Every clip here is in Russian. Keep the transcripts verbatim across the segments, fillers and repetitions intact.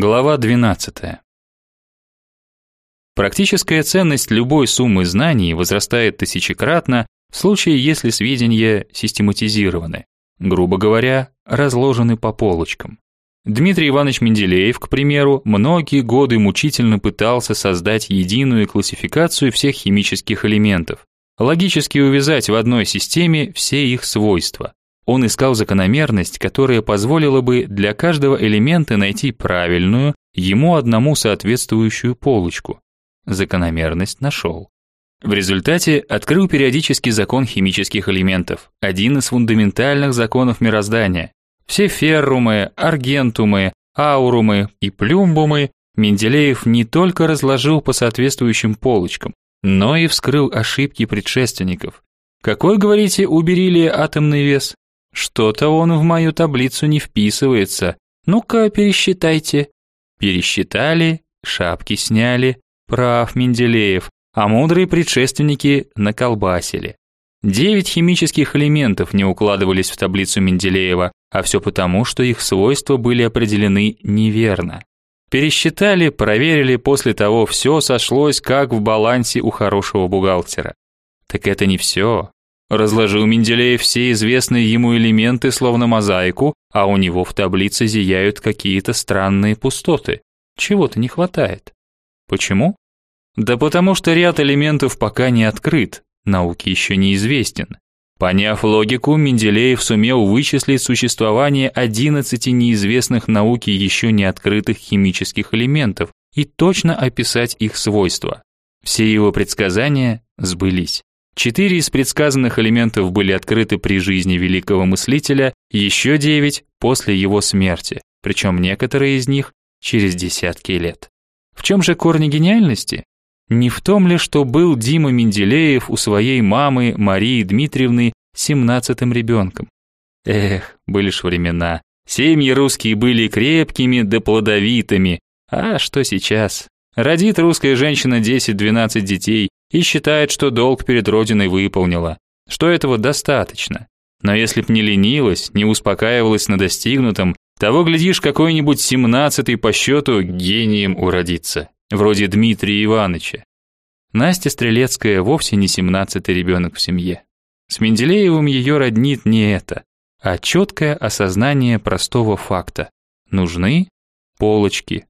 Глава двенадцатая. Практическая ценность любой суммы знаний возрастает тысячекратно в случае, если сведения систематизированы, грубо говоря, разложены по полочкам. Дмитрий Иванович Менделеев, к примеру, многие годы мучительно пытался создать единую классификацию всех химических элементов, логически увязать в одной системе все их свойства. Он искал закономерность, которая позволила бы для каждого элемента найти правильную, ему одному соответствующую полочку. Закономерность нашел. В результате открыл периодический закон химических элементов, один из фундаментальных законов мироздания. Все феррумы, аргентумы, аурумы и плюмбумы Менделеев не только разложил по соответствующим полочкам, но и вскрыл ошибки предшественников. Какой, говорите, у бериллия атомный вес? Что-то он в мою таблицу не вписывается. Ну-ка, пересчитайте. Пересчитали, шапки сняли. Прав Менделеев, а мудрые предшественники наколбасили. Девять химических элементов не укладывались в таблицу Менделеева, а все потому, что их свойства были определены неверно. Пересчитали, проверили, после того все сошлось как в балансе у хорошего бухгалтера. Так это не все. Разложил Менделеев все известные ему элементы словно мозаику, а у него в таблице зияют какие-то странные пустоты. Чего-то не хватает. Почему? Да потому что ряд элементов пока не открыт, науке еще неизвестен. Поняв логику, Менделеев сумел вычислить существование одиннадцати неизвестных науке еще не открытых химических элементов и точно описать их свойства. Все его предсказания сбылись. Четыре из предсказанных элементов были открыты при жизни великого мыслителя, еще девять после его смерти, причем некоторые из них через десятки лет. В чем же корни гениальности? Не в том ли, что был Дима Менделеев у своей мамы Марии Дмитриевны семнадцатым ребенком? Эх, были ж времена. Семьи русские были крепкими да плодовитыми. А что сейчас? Родит русская женщина десять-двенадцать детей и считает, что долг перед родиной выполнила, что этого достаточно. Но если б не ленилась, не успокаивалась на достигнутом, того, глядишь, какой-нибудь семнадцатый по счету гением уродится, вроде Дмитрия Ивановича. Настя Стрелецкая вовсе не семнадцатый ребенок в семье. С Менделеевым ее роднит не это, а четкое осознание простого факта. Нужны полочки.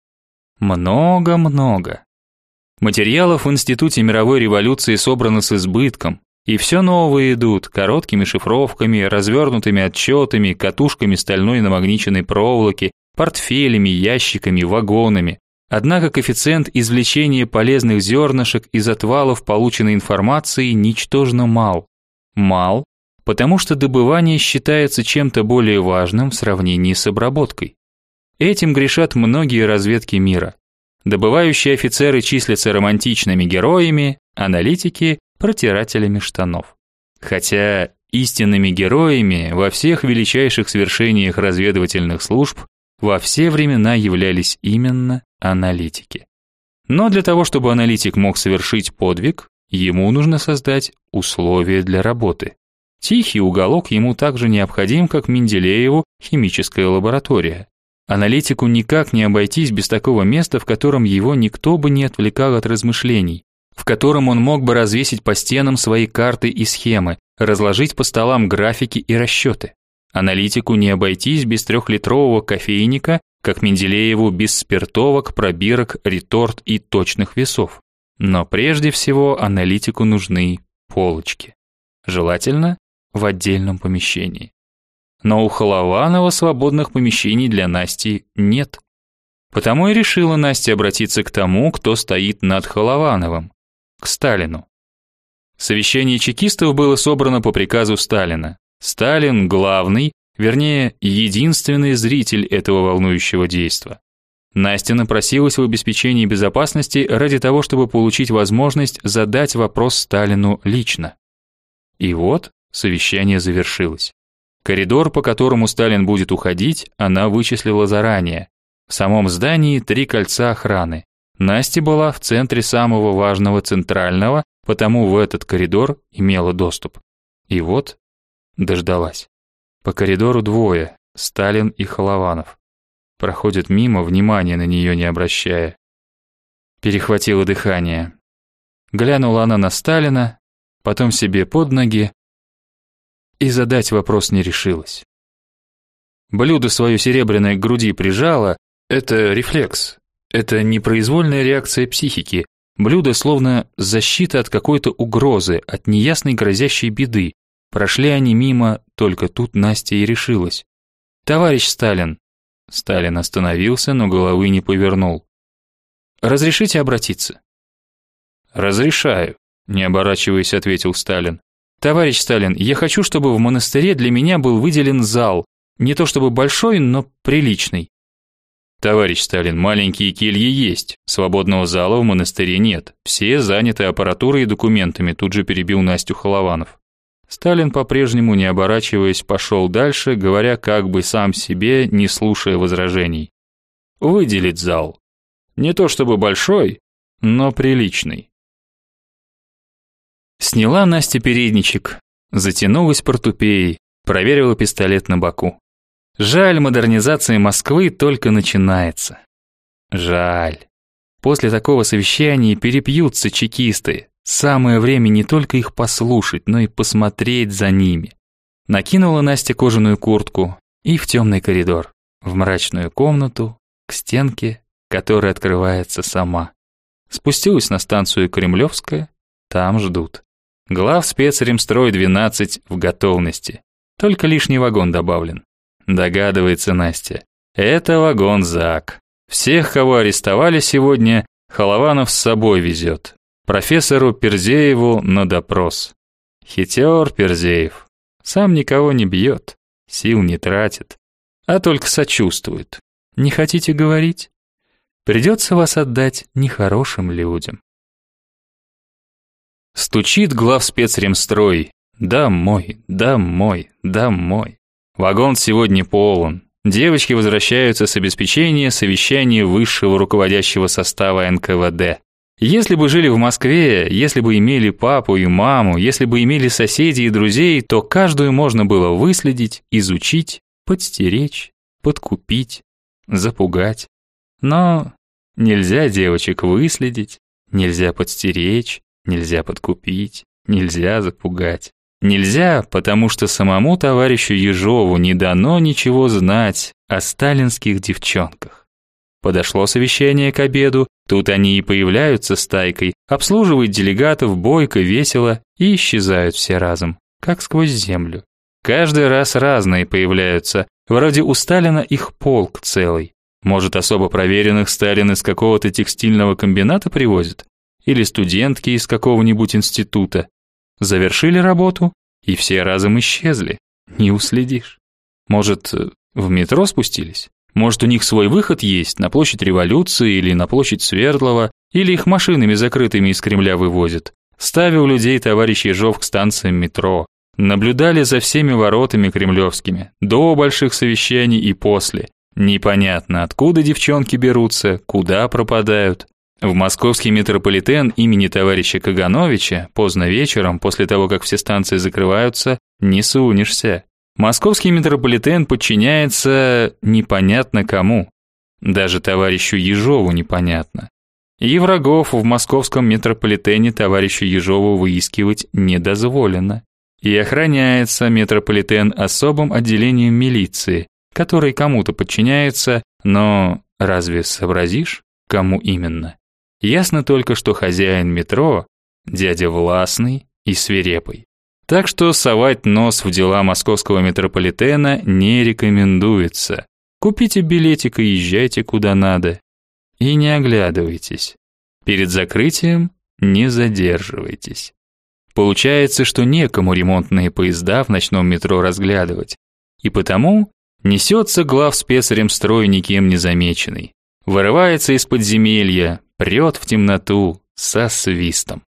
Много-много. Материалов в Институте мировой революции собрано с избытком, и все новые идут короткими шифровками, развернутыми отчетами, катушками стальной намагниченной проволоки, портфелями, ящиками, вагонами. Однако коэффициент извлечения полезных зернышек из отвалов полученной информации ничтожно мал. Мал, потому что добывание считается чем-то более важным в сравнении с обработкой. Этим грешат многие разведки мира. Добывающие офицеры числятся романтичными героями, аналитики – протирателями штанов. Хотя истинными героями во всех величайших свершениях разведывательных служб во все времена являлись именно аналитики. Но для того, чтобы аналитик мог совершить подвиг, ему нужно создать условия для работы. Тихий уголок ему также необходим, как Менделееву химическая лаборатория. Аналитику никак не обойтись без такого места, в котором его никто бы не отвлекал от размышлений, в котором он мог бы развесить по стенам свои карты и схемы, разложить по столам графики и расчеты. Аналитику не обойтись без трехлитрового кофейника, как Менделееву без спиртовок, пробирок, реторт и точных весов. Но прежде всего аналитику нужны полочки. Желательно в отдельном помещении. Но у Холованова свободных помещений для Насти нет. Потому и решила Настя обратиться к тому, кто стоит над Холовановым, к Сталину. Совещание чекистов было собрано по приказу Сталина. Сталин главный, вернее, единственный зритель этого волнующего действа. Настя напросилась в обеспечении безопасности ради того, чтобы получить возможность задать вопрос Сталину лично. И вот совещание завершилось. Коридор, по которому Сталин будет уходить, она вычислила заранее. В самом здании три кольца охраны. Настя была в центре самого важного центрального, потому в этот коридор имела доступ. И вот дождалась. По коридору двое, Сталин и Холованов. проходят мимо, внимания на нее не обращая. Перехватило дыхание. Глянула она на Сталина, потом себе под ноги и задать вопрос не решилась. Блюдо свое серебряное к груди прижала, это рефлекс, это непроизвольная реакция психики. Блюдо словно защита от какой-то угрозы, от неясной грозящей беды. Прошли они мимо, только тут Настя и решилась. «Товарищ Сталин!» Сталин остановился, но головы не повернул. «Разрешите обратиться?» «Разрешаю», не оборачиваясь, ответил Сталин. «Товарищ Сталин, я хочу, чтобы в монастыре для меня был выделен зал. Не то чтобы большой, но приличный». «Товарищ Сталин, маленькие кельи есть, свободного зала в монастыре нет. Все заняты аппаратурой и документами», тут же перебил Настю Холованов. Сталин, по-прежнему не оборачиваясь, пошел дальше, говоря как бы сам себе, не слушая возражений. «Выделить зал. Не то чтобы большой, но приличный». Сняла Настя передничек, затянулась портупеей, проверила пистолет на боку. Жаль, модернизация Москвы только начинается. Жаль. После такого совещания перепьются чекисты. Самое время не только их послушать, но и посмотреть за ними. Накинула Настя кожаную куртку и в темный коридор, в мрачную комнату, к стенке, которая открывается сама. Спустилась на станцию Кремлевская, там ждут. Главспецремстрой двенадцать в готовности. Только лишний вагон добавлен. Догадывается Настя. Это вагон ЗАГ. Всех, кого арестовали сегодня, Холованов с собой везет. Профессору Перзееву на допрос. Хитер Перзеев. Сам никого не бьет, сил не тратит, а только сочувствует. Не хотите говорить? Придется вас отдать нехорошим людям. Стучит главспецремстрой. Домой, домой, домой. Вагон сегодня полон. Девочки возвращаются с обеспечения совещания высшего руководящего состава эн ка вэ дэ. Если бы жили в Москве, если бы имели папу и маму, если бы имели соседей и друзей, то каждую можно было выследить, изучить, подстеречь, подкупить, запугать. Но нельзя девочек выследить, нельзя подстеречь, нельзя подкупить, нельзя запугать. Нельзя, потому что самому товарищу Ежову не дано ничего знать о сталинских девчонках. Подошло совещание к обеду, тут они и появляются стайкой, обслуживают делегатов бойко, весело и исчезают все разом, как сквозь землю. Каждый раз разные появляются, вроде у Сталина их полк целый. Может, особо проверенных Сталин из какого-то текстильного комбината привозит? Или студентки из какого-нибудь института? Завершили работу, и все разом исчезли. Не уследишь. Может, в метро спустились? Может, у них свой выход есть на площадь Революции или на площадь Свердлова, или их машинами закрытыми из Кремля вывозят. Ставил людей товарищ Ежов к станциям метро. Наблюдали за всеми воротами кремлевскими, до больших совещаний и после. Непонятно, откуда девчонки берутся, куда пропадают. В московский метрополитен имени товарища Кагановича поздно вечером, после того, как все станции закрываются, не сунешься. Московский метрополитен подчиняется непонятно кому. Даже товарищу Ежову непонятно. И врагов в московском метрополитене товарищу Ежову выискивать не дозволено. И охраняется метрополитен особым отделением милиции, который кому-то подчиняется, но разве сообразишь, кому именно? Ясно только, что хозяин метро дядя властный и свирепый. Так что совать нос в дела московского метрополитена не рекомендуется. Купите билетик и езжайте куда надо. И не оглядывайтесь. Перед закрытием не задерживайтесь. Получается, что некому ремонтные поезда в ночном метро разглядывать. И потому несется главспецремстрой никем не замеченный. Вырывается из подземелья, прет в темноту со свистом.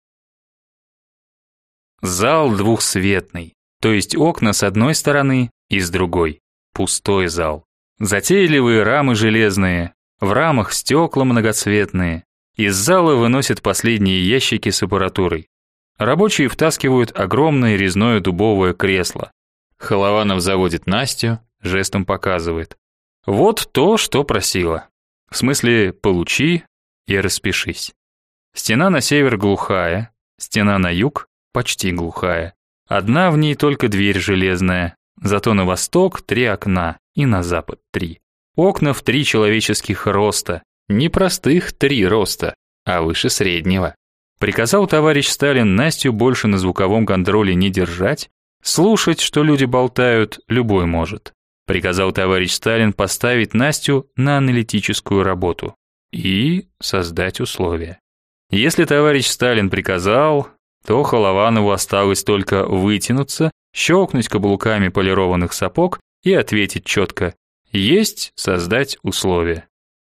Зал двухсветный, то есть окна с одной стороны и с другой. Пустой зал. Затейливые рамы железные, в рамах стекла многоцветные. Из зала выносят последние ящики с аппаратурой. Рабочие втаскивают огромное резное дубовое кресло. Холованов заводит Настю, жестом показывает. Вот то, что просила. В смысле, получи и распишись. Стена на север глухая, стена на юг почти глухая. Одна в ней только дверь железная, зато на восток три окна и на запад три. Окна в три человеческих роста, не простых три роста, а выше среднего. Приказал товарищ Сталин Настю больше на звуковом контроле не держать, слушать, что люди болтают, любой может. Приказал товарищ Сталин поставить Настю на аналитическую работу и создать условия. Если товарищ Сталин приказал, то Холованову осталось только вытянуться, щелкнуть каблуками полированных сапог и ответить четко: есть создать условия.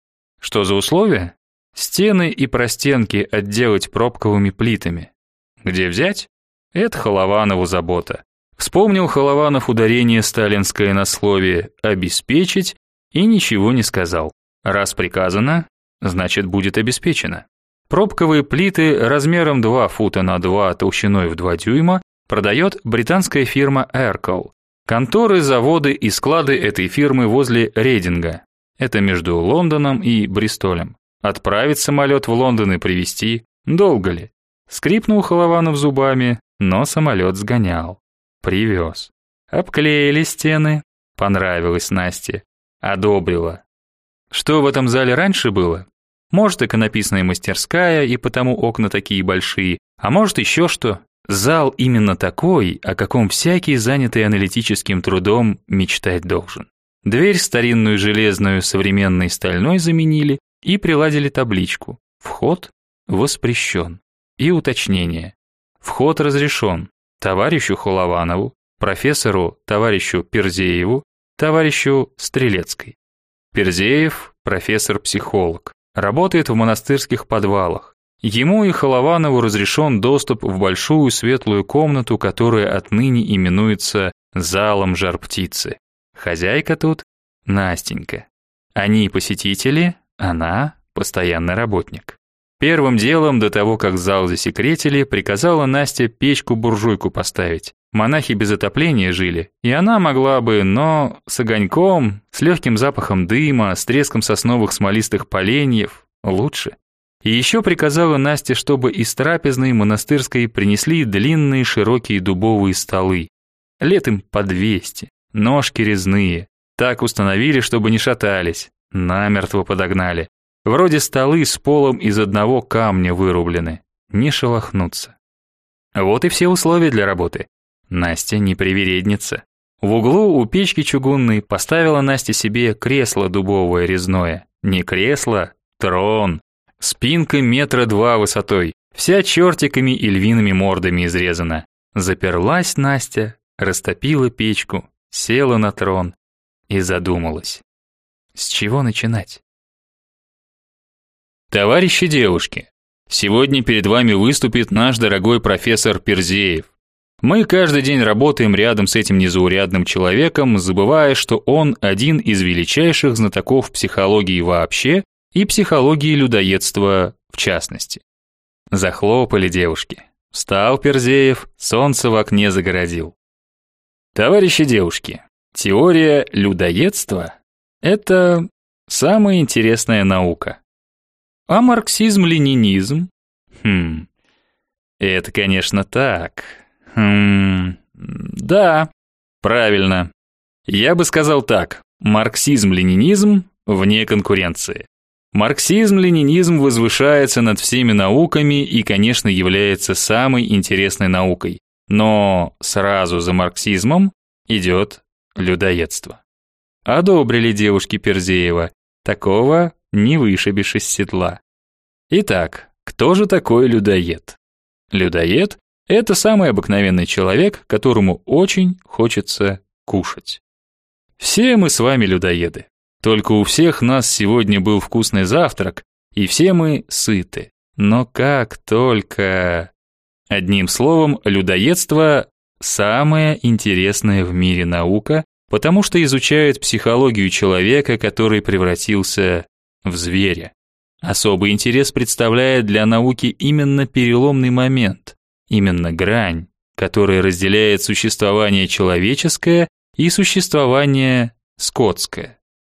Что за условия? Стены и простенки отделать пробковыми плитами. Где взять? Это Холованову забота. Вспомнил Холованов ударение сталинское на слове «обеспечить» и ничего не сказал. Раз приказано, значит будет обеспечено. Пробковые плиты размером два фута на два, толщиной в два дюйма продает британская фирма Ercol. Конторы, заводы и склады этой фирмы возле Рейдинга. Это между Лондоном и Бристолем. Отправить самолет в Лондон и привезти долго ли? Скрипнул Холованов зубами, но самолет сгонял. Привез. Обклеили стены. Понравилось Насте. Одобрила. Что в этом зале раньше было? Может, иконописная мастерская, и потому окна такие большие, а может еще что. Зал именно такой, о каком всякий, занятый аналитическим трудом, мечтать должен. Дверь старинную железную современной стальной заменили и приладили табличку: «Вход воспрещен». И уточнение: вход разрешен товарищу Холованову, профессору товарищу Перзееву, товарищу Стрелецкой. Перзеев – профессор-психолог, работает в монастырских подвалах. Ему и Холованову разрешен доступ в большую светлую комнату, которая отныне именуется залом жар-птицы. Хозяйка тут – Настенька. Они посетители, она – постоянный работник. Первым делом, до того, как зал засекретили, приказала Настя печку-буржуйку поставить. Монахи без отопления жили, и она могла бы, но с огоньком, с легким запахом дыма, с треском сосновых смолистых поленьев лучше. И еще приказала Насте, чтобы из трапезной монастырской принесли длинные широкие дубовые столы. Лет им по двести, ножки резные. Так установили, чтобы не шатались, намертво подогнали. Вроде столы с полом из одного камня вырублены, не шелохнутся. Вот и все условия для работы. Настя не привередница. В углу у печки чугунной поставила Настя себе кресло дубовое резное. Не кресло, трон. Спинка метра два высотой, вся чертиками и львиными мордами изрезана. Заперлась Настя, растопила печку, села на трон и задумалась. С чего начинать? Товарищи девушки, сегодня перед вами выступит наш дорогой профессор Перзеев. Мы каждый день работаем рядом с этим незаурядным человеком, забывая, что он один из величайших знатоков психологии вообще и психологии людоедства в частности. Захлопали девушки. Встал Перзеев, солнце в окне загородил. Товарищи девушки, теория людоедства – это самая интересная наука. А марксизм-ленинизм? Хм, это, конечно, так. Хм, да, правильно. Я бы сказал так, марксизм-ленинизм вне конкуренции. Марксизм-ленинизм возвышается над всеми науками и, конечно, является самой интересной наукой. Но сразу за марксизмом идет людоедство. Одобрили девушки Перзеева. Такого не вышибешь из седла. Итак, кто же такой людоед? Людоед – это самый обыкновенный человек, которому очень хочется кушать. Все мы с вами людоеды. Только у всех нас сегодня был вкусный завтрак, и все мы сыты. Но как только... Одним словом, людоедство – самая интересная в мире наука, потому что изучает психологию человека, который превратился в зверя. Особый интерес представляет для науки именно переломный момент, именно грань, которая разделяет существование человеческое и существование скотское.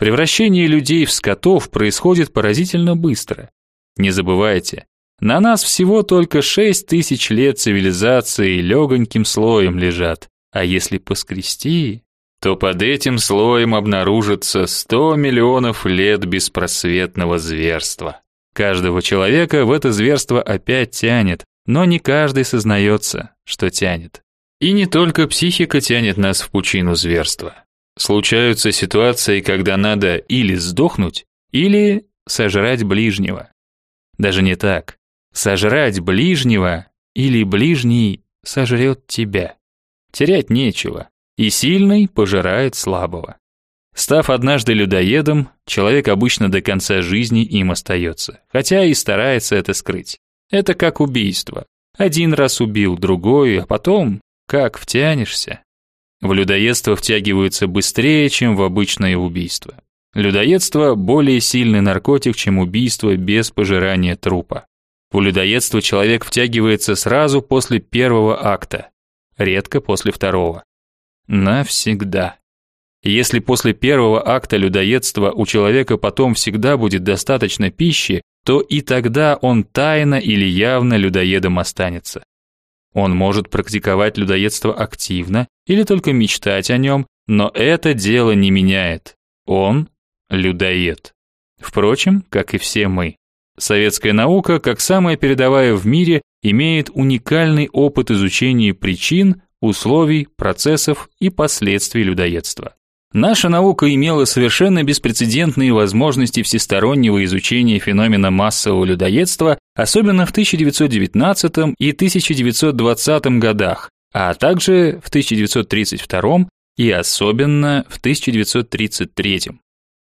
Превращение людей в скотов происходит поразительно быстро. Не забывайте, на нас всего только шесть тысяч лет цивилизации легоньким слоем лежат, а если поскрести, то под этим слоем обнаружится сто миллионов лет беспросветного зверства. Каждого человека в это зверство опять тянет, но не каждый сознается, что тянет. И не только психика тянет нас в пучину зверства. Случаются ситуации, когда надо или сдохнуть, или сожрать ближнего. Даже не так. Сожрать ближнего или ближний сожрет тебя. Терять нечего, и сильный пожирает слабого. Став однажды людоедом, человек обычно до конца жизни им остается, хотя и старается это скрыть. Это как убийство. Один раз убил, другой, а потом как втянешься. В людоедство втягиваются быстрее, чем в обычное убийство. Людоедство более сильный наркотик, чем убийство без пожирания трупа. В людоедство человек втягивается сразу после первого акта, редко после второго. Навсегда. Если после первого акта людоедства у человека потом всегда будет достаточно пищи, то и тогда он тайно или явно людоедом останется. Он может практиковать людоедство активно или только мечтать о нем, но это дело не меняет. Он людоед. Впрочем, как и все мы. Советская наука, как самая передовая в мире, имеет уникальный опыт изучения причин, условий, процессов и последствий людоедства. Наша наука имела совершенно беспрецедентные возможности всестороннего изучения феномена массового людоедства, особенно в тысяча девятьсот девятнадцатом и тысяча девятьсот двадцатом годах, а также в тысяча девятьсот тридцать втором и особенно в тысяча девятьсот тридцать третьем.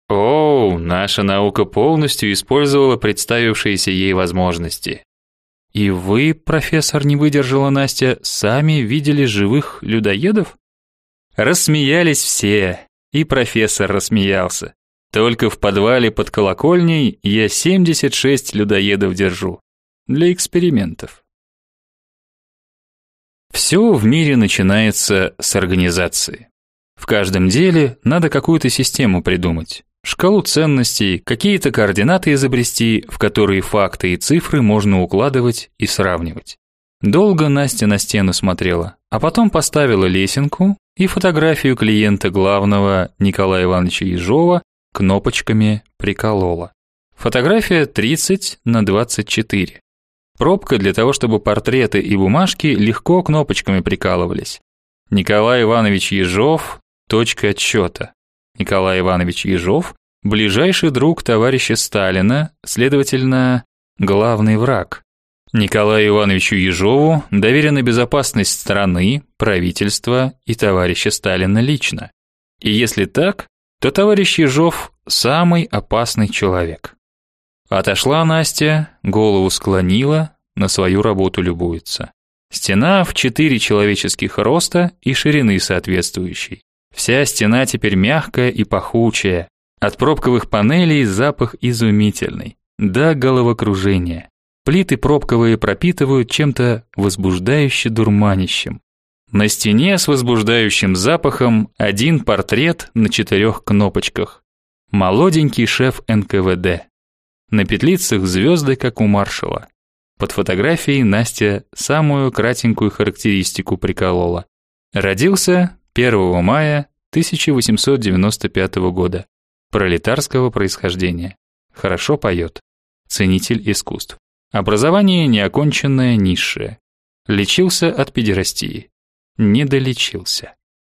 О, наша наука полностью использовала представившиеся ей возможности. И вы, профессор, не выдержала Настя, сами видели живых людоедов? Рассмеялись все, и профессор рассмеялся. Только в подвале под колокольней я семьдесят шесть людоедов держу. Для экспериментов. Все в мире начинается с организации. В каждом деле надо какую-то систему придумать. Шкалу ценностей, какие-то координаты изобрести, в которые факты и цифры можно укладывать и сравнивать. Долго Настя на стену смотрела, а потом поставила лесенку и фотографию клиента главного Николая Ивановича Ежова кнопочками приколола. Фотография тридцать на двадцать четыре. Пробка для того, чтобы портреты и бумажки легко кнопочками прикалывались. Николай Иванович Ежов, точка отсчета. Николай Иванович Ежов – ближайший друг товарища Сталина, следовательно, главный враг. Николаю Ивановичу Ежову доверена безопасность страны, правительства и товарища Сталина лично. И если так, то товарищ Ежов – самый опасный человек. Отошла Настя, голову склонила, на свою работу любуется. Стена в четыре человеческих роста и ширины соответствующей. Вся стена теперь мягкая и пахучая. От пробковых панелей запах изумительный. До головокружения. Плиты пробковые пропитывают чем-то возбуждающе дурманящим. На стене с возбуждающим запахом один портрет на четырех кнопочках. Молоденький шеф эн ка вэ дэ. На петлицах звезды, как у маршала. Под фотографией Настя самую кратенькую характеристику приколола. Родился первого мая тысяча восемьсот девяносто пятого года. Пролетарского происхождения. Хорошо поет. Ценитель искусств. Образование неоконченное, низшее. Лечился от педерастии. Не долечился.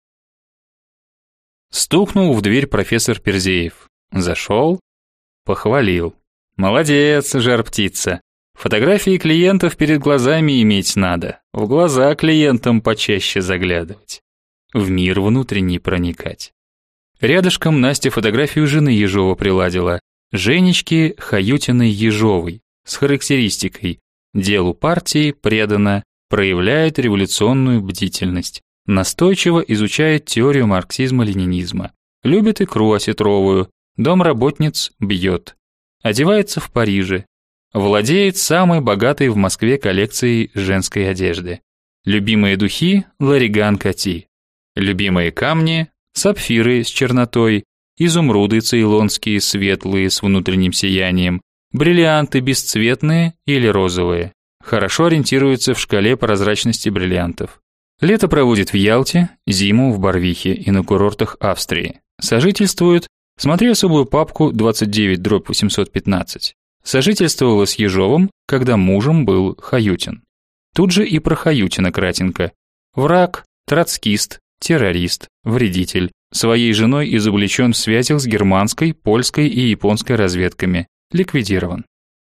Стукнул в дверь профессор Перзеев. Зашел, похвалил. Молодец, жар-птица. Фотографии клиентов перед глазами иметь надо. В глаза клиентам почаще заглядывать. В мир внутренний проникать. Рядышком Настя фотографию жены Ежова приладила. Женечки Хаютиной Ежовой. С характеристикой: делу партии предана, проявляет революционную бдительность, настойчиво изучает теорию марксизма-ленинизма, любит икру осетровую, домработниц бьет, одевается в Париже, владеет самой богатой в Москве коллекцией женской одежды. Любимые духи Лариган Кати, любимые камни сапфиры с чернотой изумруды цейлонские светлые с внутренним сиянием, бриллианты бесцветные или розовые. Хорошо ориентируется в шкале прозрачности бриллиантов. Лето проводит в Ялте, зиму в Барвихе и на курортах Австрии. Сожительствует, смотри особую папку двадцать девять дробь восемьсот пятнадцать. Сожительствовала с Ежовым, когда мужем был Хаютин. Тут же и про Хаютина кратенько. Враг, троцкист, террорист, вредитель. Своей женой изобличен в связях с германской, польской и японской разведками. Ликвидирован.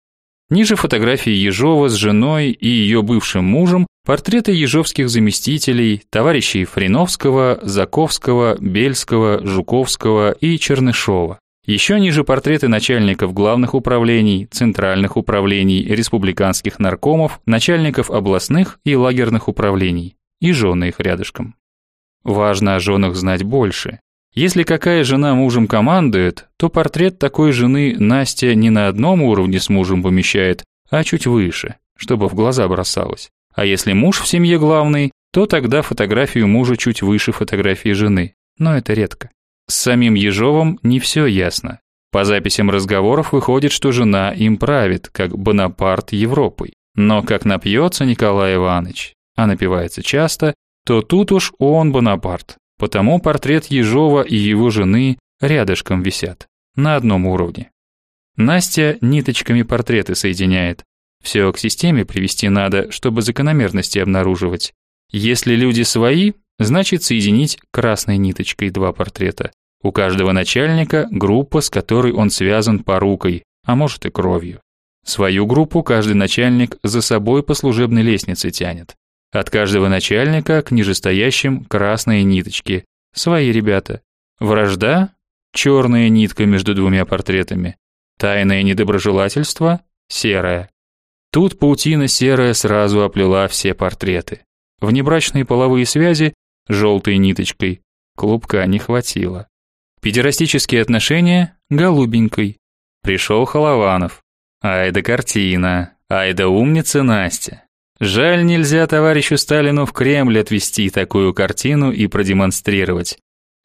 Ниже фотографии Ежова с женой и ее бывшим мужем, портреты ежовских заместителей, товарищей Фриновского, Заковского, Бельского, Жуковского и Чернышова. Еще ниже портреты начальников главных управлений, центральных управлений, республиканских наркомов, начальников областных и лагерных управлений. И жены их рядышком. Важно о женах знать больше. Если какая жена мужем командует, то портрет такой жены Настя не на одном уровне с мужем помещает, а чуть выше, чтобы в глаза бросалось. А если муж в семье главный, то тогда фотографию мужа чуть выше фотографии жены. Но это редко. С самим Ежовым не все ясно. По записям разговоров выходит, что жена им правит, как Бонапарт Европой. Но как напьется Николай Иванович, а напивается часто, то тут уж он Бонапарт. Потому портрет Ежова и его жены рядышком висят, на одном уровне. Настя ниточками портреты соединяет. Все к системе привести надо, чтобы закономерности обнаруживать. Если люди свои, значит соединить красной ниточкой два портрета. У каждого начальника группа, с которой он связан порукой, а может и кровью. Свою группу каждый начальник за собой по служебной лестнице тянет. От каждого начальника к нижестоящим красные ниточки. Свои ребята. Вражда – черная нитка между двумя портретами. Тайное недоброжелательство – серая. Тут паутина серая сразу оплела все портреты. Внебрачные половые связи – желтой ниточкой. Клубка не хватило. Педерастические отношения – голубенькой. Пришел Холованов. Ай да картина, ай да умница Настя. Жаль, нельзя товарищу Сталину в Кремль отвезти такую картину и продемонстрировать.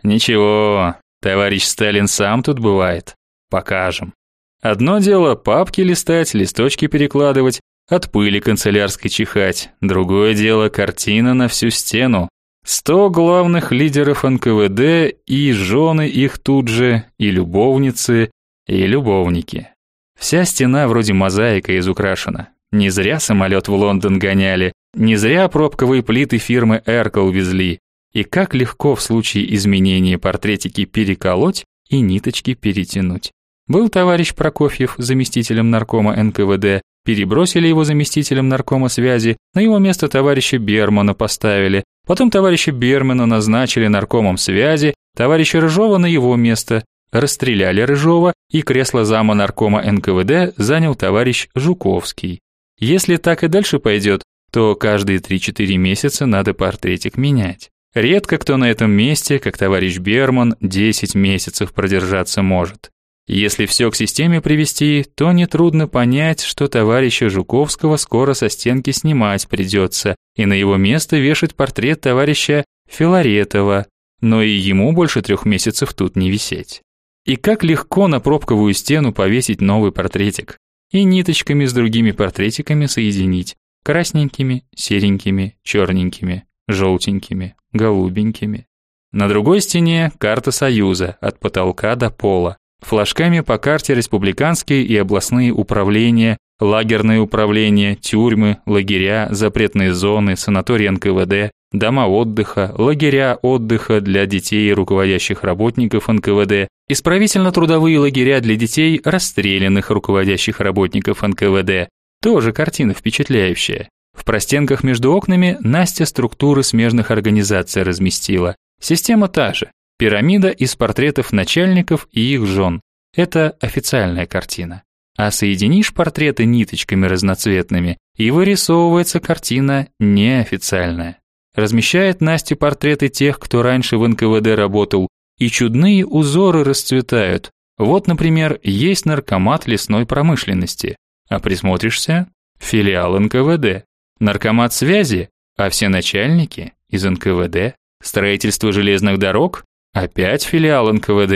Ничего, товарищ Сталин сам тут бывает. Покажем. Одно дело папки листать, листочки перекладывать, от пыли канцелярской чихать. Другое дело картина на всю стену. Сто главных лидеров эн ка вэ дэ и жены их тут же, и любовницы, и любовники. Вся стена вроде мозаика изукрашена. Не зря самолет в Лондон гоняли, не зря пробковые плиты фирмы Эркл везли. И как легко в случае изменения портретики переколоть и ниточки перетянуть. Был товарищ Прокофьев заместителем наркома эн ка вэ дэ, перебросили его заместителем наркома связи, на его место товарища Бермана поставили, потом товарища Бермана назначили наркомом связи, товарища Рыжова на его место, расстреляли Рыжова, и кресло зама наркома эн ка вэ дэ занял товарищ Жуковский. Если так и дальше пойдет, то каждые три-четыре месяца надо портретик менять. Редко кто на этом месте, как товарищ Берман, десять месяцев продержаться может. Если все к системе привести, то нетрудно понять, что товарища Жуковского скоро со стенки снимать придется, и на его место вешать портрет товарища Филаретова, но и ему больше трех месяцев тут не висеть. И как легко на пробковую стену повесить новый портретик. И ниточками с другими портретиками соединить. Красненькими, серенькими, черненькими, желтенькими, голубенькими. На другой стене карта Союза от потолка до пола. Флажками по карте республиканские и областные управления, лагерные управления, тюрьмы, лагеря, запретные зоны, санатории эн ка вэ дэ, дома отдыха, лагеря отдыха для детей и руководящих работников эн ка вэ дэ, исправительно-трудовые лагеря для детей расстрелянных руководящих работников эн ка вэ дэ. Тоже картина впечатляющая. В простенках между окнами Настя структуры смежных организаций разместила. Система та же. Пирамида из портретов начальников и их жен. Это официальная картина. А соединишь портреты ниточками разноцветными, и вырисовывается картина неофициальная. Размещает Настя портреты тех, кто раньше в эн ка вэ дэ работал, и чудные узоры расцветают. Вот, например, есть наркомат лесной промышленности, а присмотришься – филиал эн ка вэ дэ. Наркомат связи, а все начальники из эн ка вэ дэ. Строительство железных дорог – опять филиал эн ка вэ дэ.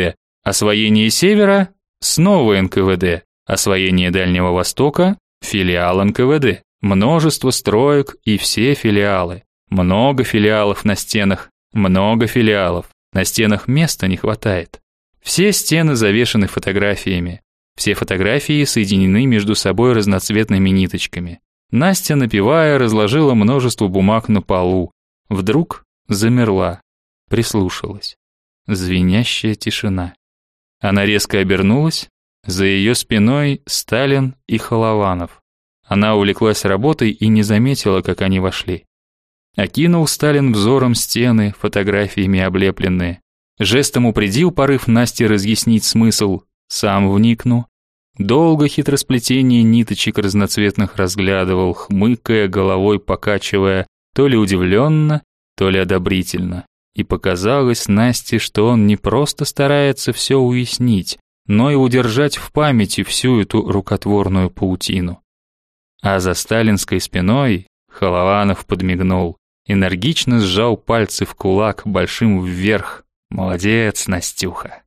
Освоение Севера – снова эн ка вэ дэ. Освоение Дальнего Востока – филиал эн ка вэ дэ. Множество строек и все филиалы. Много филиалов на стенах, много филиалов. На стенах места не хватает. Все стены завешаны фотографиями. Все фотографии соединены между собой разноцветными ниточками. Настя, напевая, разложила множество бумаг на полу. Вдруг замерла, прислушалась. Звенящая тишина. Она резко обернулась. За ее спиной Сталин и Холованов. Она увлеклась работой и не заметила, как они вошли. Окинул Сталин взором стены, фотографиями облепленные. Жестом упредил порыв Насти разъяснить смысл. Сам вникну. Долго хитросплетение ниточек разноцветных разглядывал, хмыкая, головой покачивая, то ли удивленно, то ли одобрительно. И показалось Насте, что он не просто старается все уяснить, но и удержать в памяти всю эту рукотворную паутину. А за сталинской спиной Холованов подмигнул, энергично сжал пальцы в кулак большим вверх. Молодец, Настюха.